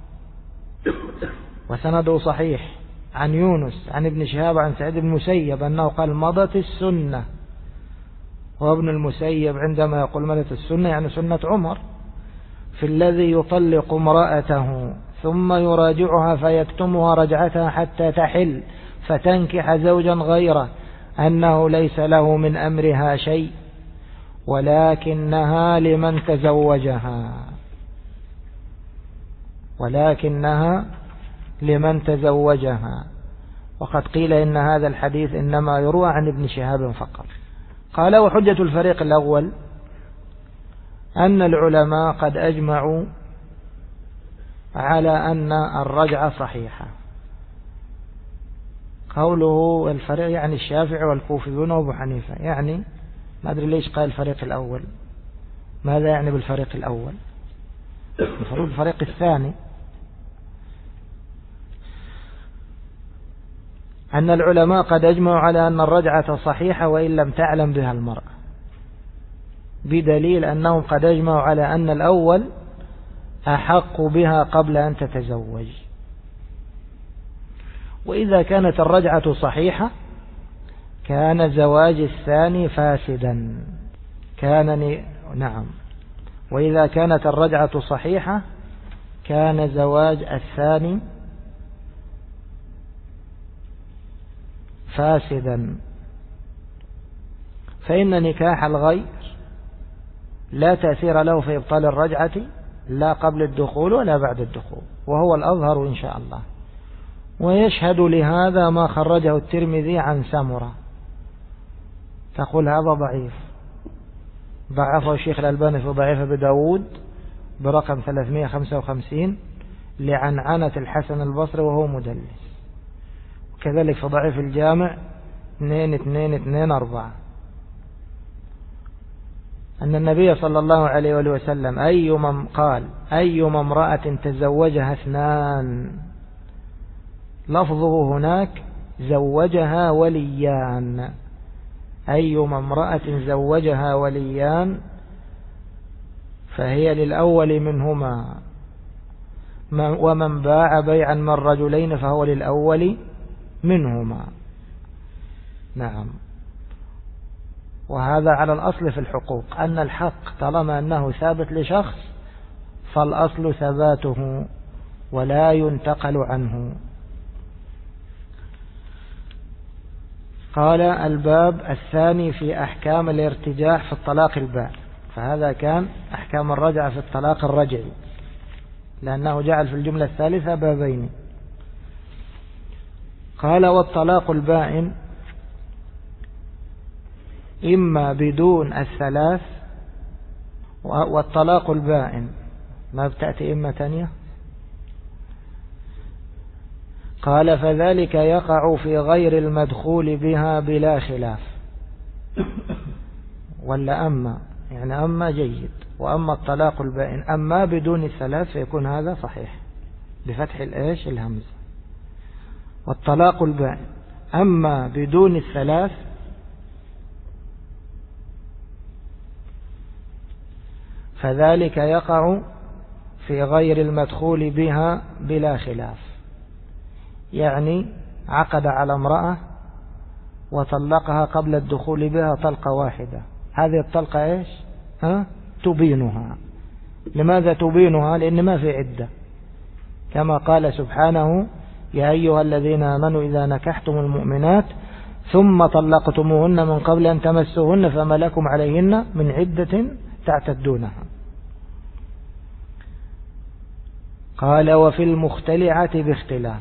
وسنده صحيح عن يونس عن ابن شهاب عن سعيد بن المسيب أنه قال مضت السنة. وابن المسيب عندما يقول مضت السنة يعني سنة عمر في الذي يطلق امرأته ثم يراجعها فيكتمها رجعتها حتى تحل فتنكح زوجا غيره أنه ليس له من أمرها شيء ولكنها لمن تزوجها. وقد قيل إن هذا الحديث إنما يروى عن ابن شهاب فقط. قال وحجة الفريق الأول أن العلماء قد أجمعوا على أن الرجعة صحيحة. قوله الفريق يعني الشافعي والكوفيون وابو حنيفة، يعني ما أدري ليش قال الفريق الأول، ماذا يعني بالفريق الأول؟ المفروض الفريق الثاني. أن العلماء قد أجمعوا على أن الرجعة صحيحة وإن لم تعلم بها المرأة، بدليل أنهم قد أجمعوا على أن الأول أحق بها قبل أن تتزوج. وإذا كانت الرجعة صحيحة كان زواج الثاني فاسدا، وإذا كانت الرجعة صحيحة كان زواج الثاني فاسدا، فإن نكاح الغير لا تأثير له في إبطال الرجعة لا قبل الدخول ولا بعد الدخول، وهو الأظهر إن شاء الله. ويشهد لهذا ما خرجه الترمذي عن سمرة، تقول هذا ضعيف، ضعفه الشيخ الألباني في ضعيف أبي داود برقم 355 لعنعنة الحسن البصري وهو مدلس، وكذلك في ضعيف الجامع 2224 أن النبي صلى الله عليه وسلم أيما امرأة تزوجها اثنان، لفظه هناك زوجها وليان، أيما امرأة زوجها وليان فهي للأول منهما، ومن باع بيعا من رجلين فهو للأول منهما. نعم. وهذا على الأصل في الحقوق، أن الحق طالما أنه ثابت لشخص فالأصل ثباته ولا ينتقل عنه. قال الباب الثاني في أحكام الارتجاع في الطلاق البائن، فهذا كان أحكام الرجعة في الطلاق الرجعي، لأنه جعل في الجملة الثالثة بابين. قال والطلاق البائن إما بدون الثلاث، والطلاق البائن ما بتأتي إما تانية. قال فذلك يقع في غير المدخول بها بلا خلاف، ولا أما يعني أما جيد، وأما الطلاق البائن أما بدون الثلاث فيكون هذا صحيح بفتح الإيش الهمزة. والطلاق البائن أما بدون الثلاث فذلك يقع في غير المدخول بها بلا خلاف، يعني عقد على امرأة وطلقها قبل الدخول بها طلقة واحدة، هذه الطلقة إيش؟ تبينها. لماذا تبينها؟ لأن ما في عدة، كما قال سبحانه يا أيها الذين آمنوا إذا نكحتم المؤمنات ثم طلقتموهن من قبل أن تمسوهن فما لكم عليهن من عدة تعتدونها. قال وفي المختلعة باختلاف،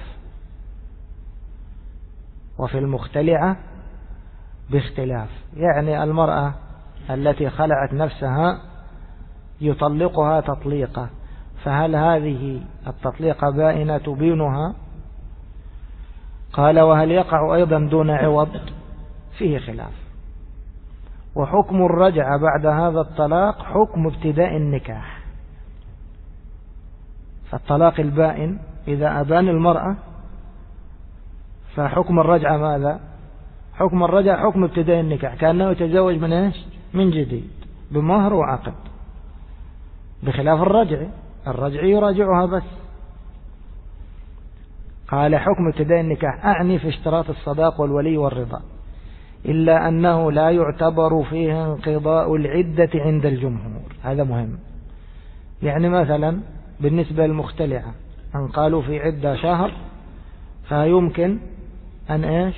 وفي المختلعة باختلاف يعني المرأة التي خلعت نفسها يطلقها تطليقة، فهل هذه التطليقة بائنة تبينها؟ قال وهل يقع أيضا دون عوض؟ فيه خلاف، وحكم الرجعة بعد هذا الطلاق حكم ابتداء النكاح. فالطلاق البائن إذا أبان المرأة فحكم الرجعة ماذا؟ حكم الرجعة حكم ابتداء النكاح، كأنه يتزوج من إيش؟ من جديد بمهر وعقد، بخلاف الرجع يراجعها بس. قال حكم ابتداء النكاح أعني في اشتراط الصداق والولي والرضا، إلا أنه لا يعتبر فيه انقضاء العدة عند الجمهور. هذا مهم. يعني مثلا بالنسبة للمختلعة أن قالوا في عدة شهر، فيمكن أن إيش؟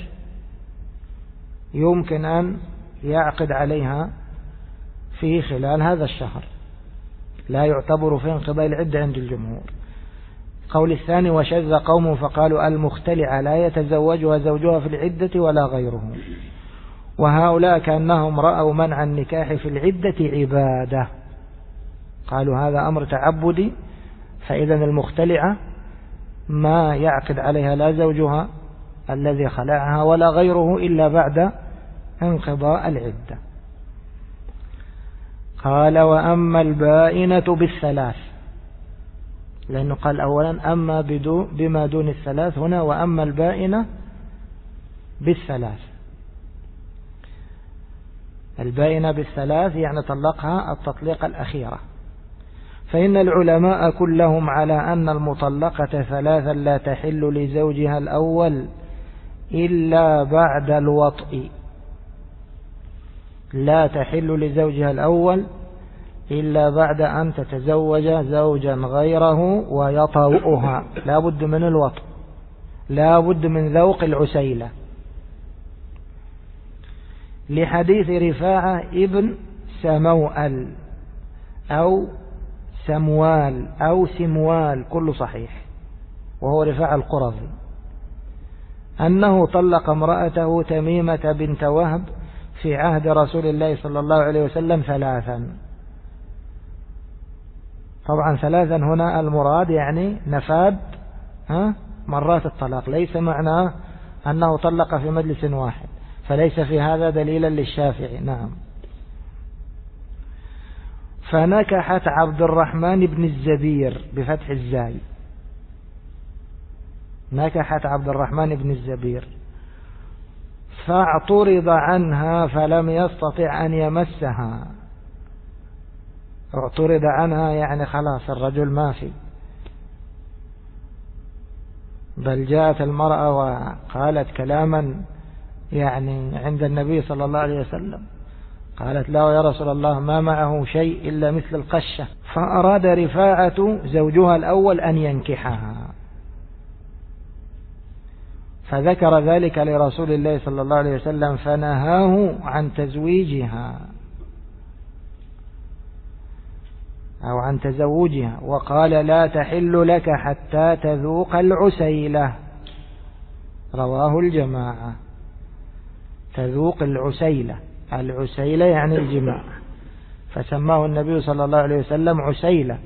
يمكن أن يعقد عليها في خلال هذا الشهر، لا يعتبر فيه انقضاء العدة عند الجمهور. قول الثاني وشذ قوم فقالوا المختلعة لا يتزوجها زوجها في العدة ولا غيره، وهؤلاء كأنهم رأوا منع النكاح في العدة عبادة، قالوا هذا أمر تعبدي، فإذا المختلعة ما يعقد عليها لا زوجها الذي خلعها ولا غيره إلا بعد انقضاء العدة. قال وأما البائنة بالثلاث، لأنه قال أولا أما بما دون الثلاث هنا، وأما البائنة بالثلاث. البائنة بالثلاث يعني طلقها التطليق الأخيرة. فإن العلماء كلهم على أن المطلقة ثلاثا لا تحل لزوجها الأول إلا بعد الوطء، لا تحل لزوجها الأول إلا بعد أن تتزوج زوجا غيره ويطوؤها، لا بد من الوطء، لا بد من ذوق العسيلة، لحديث رفاعة ابن سموأل أو سموال أو سموال كل صحيح، وهو رفاعة القرظي، أنه طلق امرأته تميمة بنت وهب في عهد رسول الله صلى الله عليه وسلم ثلاثا. طبعا ثلاثا هنا المراد يعني نفاد مرات الطلاق، ليس معناه أنه طلق في مجلس واحد، فليس في هذا دليلا للشافعي. نعم. فنكحت عبد الرحمن بن الزبير بفتح الزاي، نكحت عبد الرحمن بن الزبير، فاعترض عنها فلم يستطع أن يمسها. اعترض عنها يعني خلاص الرجل ما في، بل جاءت المرأة وقالت كلاما يعني عند النبي صلى الله عليه وسلم، قالت له يا رسول الله ما معه شيء إلا مثل القشة، فأراد رفاعة زوجها الأول أن ينكحها، فذكر ذلك لرسول الله صلى الله عليه وسلم فنهاه عن تزويجها أو عن تزوجها، وقال لا تحل لك حتى تذوق العسيلة، رواه الجماعة. تذوق العسيلة، العسيلة يعني الجماع، فسماه النبي صلى الله عليه وسلم عسيلة،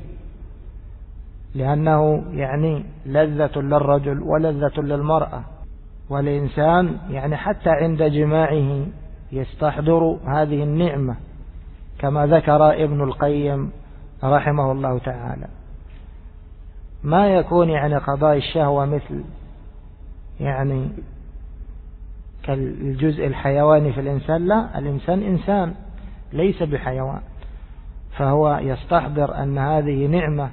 لأنه يعني لذة للرجل ولذة للمرأة، والإنسان يعني حتى عند جماعه يستحضر هذه النعمة، كما ذكر ابن القيم رحمه الله تعالى. ما يكون يعني قضاء الشهوة مثل يعني كالجزء الحيواني في الإنسان، لا، الإنسان إنسان ليس بحيوان، فهو يستحضر أن هذه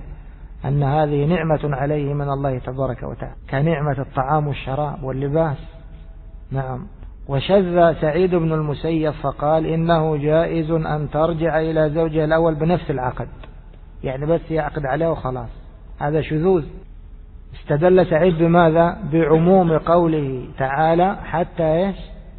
نعمة عليه من الله تبارك وتعالى، كنعمة الطعام والشراب واللباس. نعم. وشذ سعيد بن المسيب فقال إنه جائز أن ترجع إلى زوجها الأول بنفس العقد، يعني بس يعقد عليه وخلاص، هذا شذوذ. استدل سعيد بماذا؟ بعموم قوله تعالى حتى إيش؟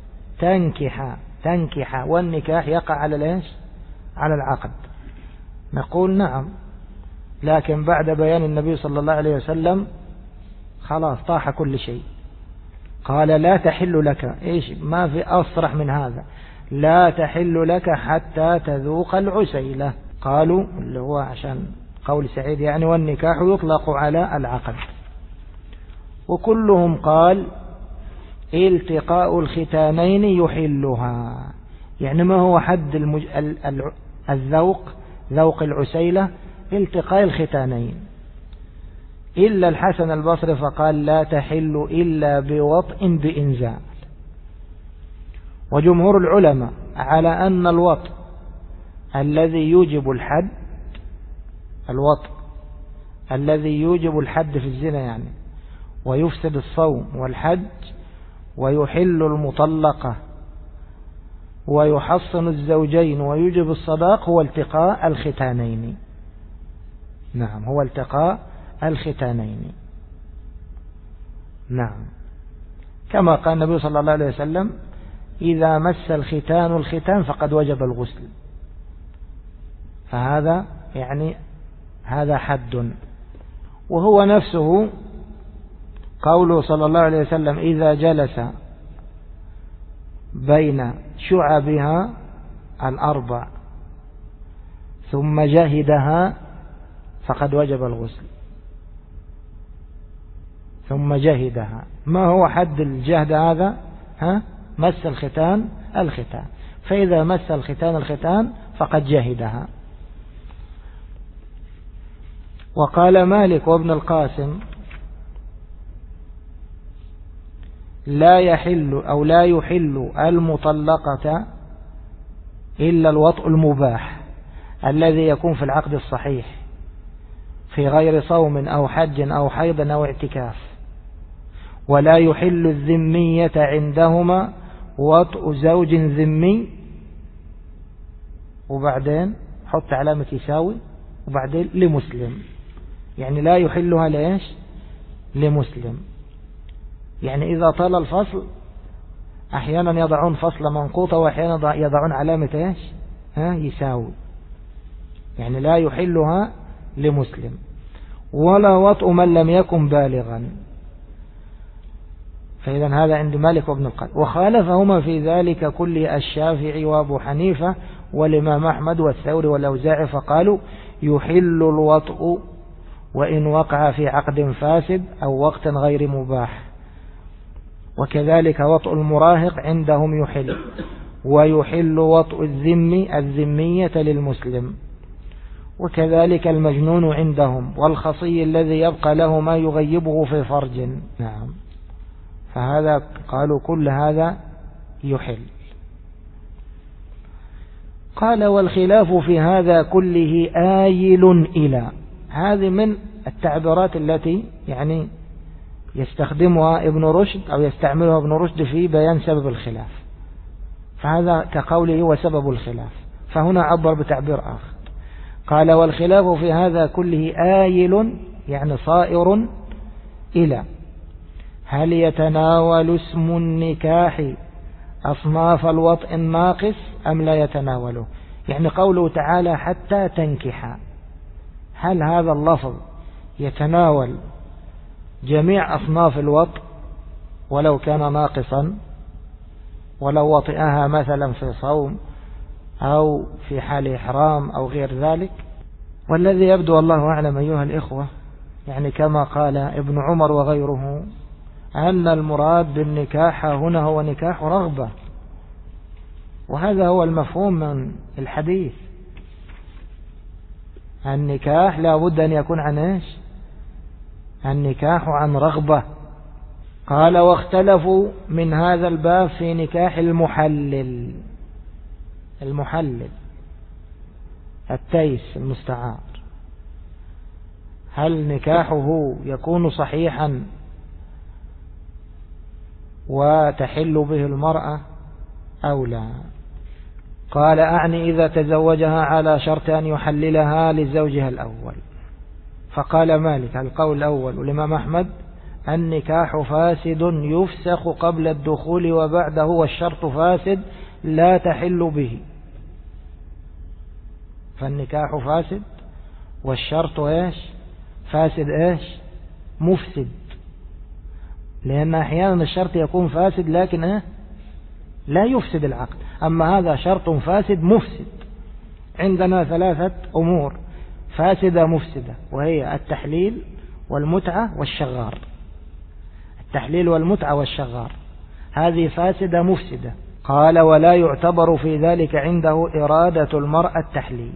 تنكح، والنكاح يقع على إيش؟ على العقد. نقول نعم، لكن بعد بيان النبي صلى الله عليه وسلم خلاص طاح كل شيء. قال لا تحل لك، إيش ما في أصرح من هذا، لا تحل لك حتى تذوق العسيلة. قالوا اللي هو عشان قول سعيد يعني والنكاح يطلق على العقد. وكلهم قال التقاء الختانين يحلها، يعني ما هو حد الذوق، ذوق العسيلة التقاء الختانين، إلا الحسن البصري فقال لا تحل إلا بوطء بإنزال. وجمهور العلماء على أن الوطء الذي يوجب الحد، الوطء الذي يوجب الحد في الزنا يعني ويفسد الصوم والحج ويحل المطلقة ويحصن الزوجين ويوجب الصداق هو التقاء الختانين. نعم، هو التقاء الختانين. نعم، كما قال النبي صلى الله عليه وسلم إذا مس الختان الختان فقد وجب الغسل. فهذا يعني هذا حد. وهو نفسه قوله صلى الله عليه وسلم إذا جلس بين شعبها الأربع ثم جهدها فقد وجب الغسل. ثم جهدها، ما هو حد الجهد هذا؟ مس الختان الختان، فإذا مس الختان الختان فقد جهدها. وقال مالك وابن القاسم لا يحل أو لا يحل المطلقة إلا الوطء المباح الذي يكون في العقد الصحيح في غير صوم أو حج أو حيض أو اعتكاف. ولا يحل الذمية عندهما وطء زوج ذمي، وبعدين حط علامة يساوي، وبعدين لمسلم، يعني لا يحلها لإيش؟ لمسلم. يعني إذا طال الفصل أحيانا يضعون فصل منقوطة وأحيانا يضعون علامة إيش؟ يساوي، يعني لا يحلها لمسلم. ولا وطء من لم يكن بالغا. فإذا هذا عند مالك وابن القاسم. وخالفهما في ذلك كل الشافعي وابو حنيفة والإمام أحمد والثوري والأوزاعي، فقالوا يحل الوطء وإن وقع في عقد فاسد أو وقت غير مباح. وكذلك وطء المراهق عندهم يحل، ويحل وطء الذمية للمسلم. وكذلك المجنون عندهم، والخصي الذي يبقى له ما يغيبه في فرج. نعم، فهذا قالوا كل هذا يحل. قال والخلاف في هذا كله آيل إلى. هذه من التعبيرات التي يعني يستخدمها ابن رشد أو يستعملها ابن رشد في بيان سبب الخلاف، فهذا كقوله وسبب الخلاف، فهنا عبر بتعبير آخر. قال والخلاف في هذا كله آيل يعني صائر إلى هل يتناول اسم النكاح أصناف الوطء الناقص أم لا يتناوله. يعني قوله تعالى حتى تنكح، هل هذا اللفظ يتناول جميع أصناف الوطء ولو كان ناقصا، ولو وطئها مثلا في صوم أو في حال إحرام أو غير ذلك؟ والذي يبدو الله أعلم أيها الإخوة يعني كما قال ابن عمر وغيره أن المراد بالنكاح هنا هو نكاح رغبة، وهذا هو المفهوم من الحديث. النكاح لا بد أن يكون عن إيش؟ النكاح عن رغبة. قال واختلفوا من هذا الباب في نكاح المحلل. المحلل التيس المستعار، هل نكاحه يكون صحيحا وتحل به المرأة أو لا؟ قال أعني إذا تزوجها على شرط أن يحللها لزوجها الأول. فقال مالك القول الأول، والإمام أحمد النكاح فاسد يفسخ قبل الدخول وبعده، والشرط فاسد لا تحل به. فالنكاح فاسد والشرط إيش؟ فاسد إيش؟ مفسد، لأن أحيانا الشرط يكون فاسد لكن لا يفسد العقد، أما هذا شرط فاسد مفسد. عندنا ثلاثة أمور فاسدة مفسدة، وهي التحليل والمتعة والشغار. التحليل والمتعة والشغار هذه فاسدة مفسدة. قال ولا يعتبر في ذلك عنده إرادة المرأة التحليل.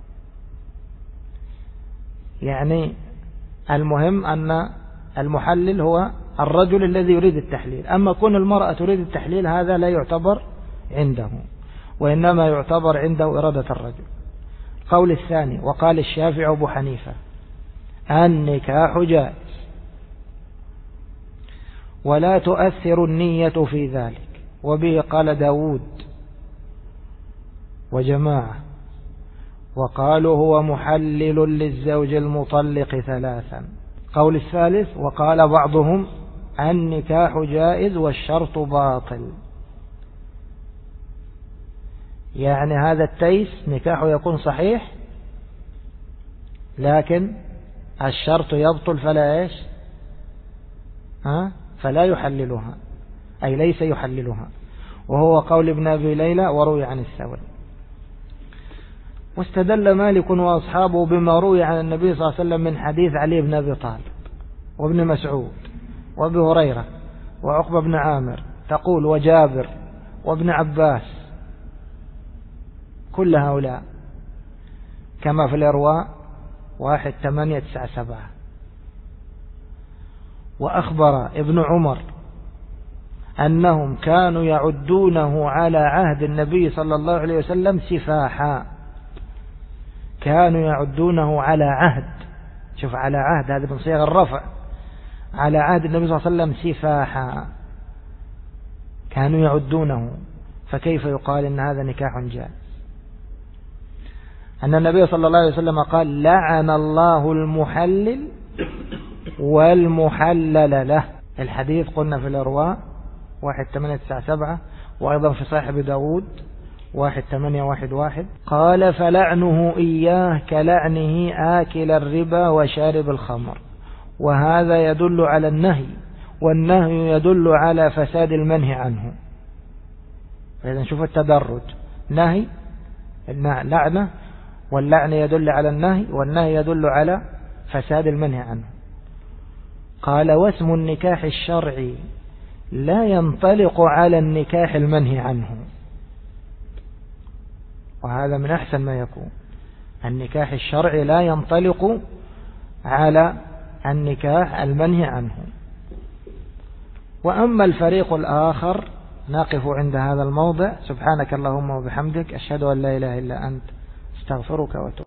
يعني المهم أن المحلل هو الرجل الذي يريد التحليل، أما كون المرأة تريد التحليل هذا لا يعتبر عنده، وإنما يعتبر عنده إرادة الرجل. قول الثاني وقال الشافعي أبو حنيفة النكاح جائز ولا تؤثر النية في ذلك، وبه قال داود وجماعة، وقالوا هو محلل للزوج المطلق ثلاثا. قول الثالث وقال بعضهم النكاح جائز والشرط باطل، يعني هذا التيس نكاحه يكون صحيح لكن الشرط يبطل فلا يحللها، أي ليس يحللها، وهو قول ابن أبي ليلى وروي عن الثوري. واستدل مالك وأصحابه بما روي عن النبي صلى الله عليه وسلم من حديث علي بن أبي طالب وابن مسعود وابي هريرة وعقبة بن عامر تقول وجابر وابن عباس، كل هؤلاء كما في الإرواء 1897. وأخبر ابن عمر أنهم كانوا يعدونه على عهد النبي صلى الله عليه وسلم سفاحا، كانوا يعدونه على عهد، شوف على عهد هذا من صيغ الرفع، على عهد النبي صلى الله عليه وسلم سفاحا، كانوا يعدونه، فكيف يقال إن هذا نكاح جائز؟ أن النبي صلى الله عليه وسلم قال لعن الله المحلل والمحلل له. الحديث قلنا في الإرواء 1897، وأيضا في صحيح أبي داود 1811. قال فلعنه إياه كلعنه آكل الربا وشارب الخمر، وهذا يدل على النهي، والنهي يدل على فساد المنهي عنه. فإذا نشوف التدرج، نهي لعنة، واللعن يدل على النهي، والنهي يدل على فساد المنهي عنه. قال واسم النكاح الشرعي لا ينطلق على النكاح المنهي عنه، وهذا من أحسن ما يكون، النكاح الشرعي لا ينطلق على النكاح المنهي عنه. وأما الفريق الآخر نقف عند هذا الموضع. سبحانك اللهم وبحمدك، أشهد أن لا إله إلا أنت، استغفرك واتوب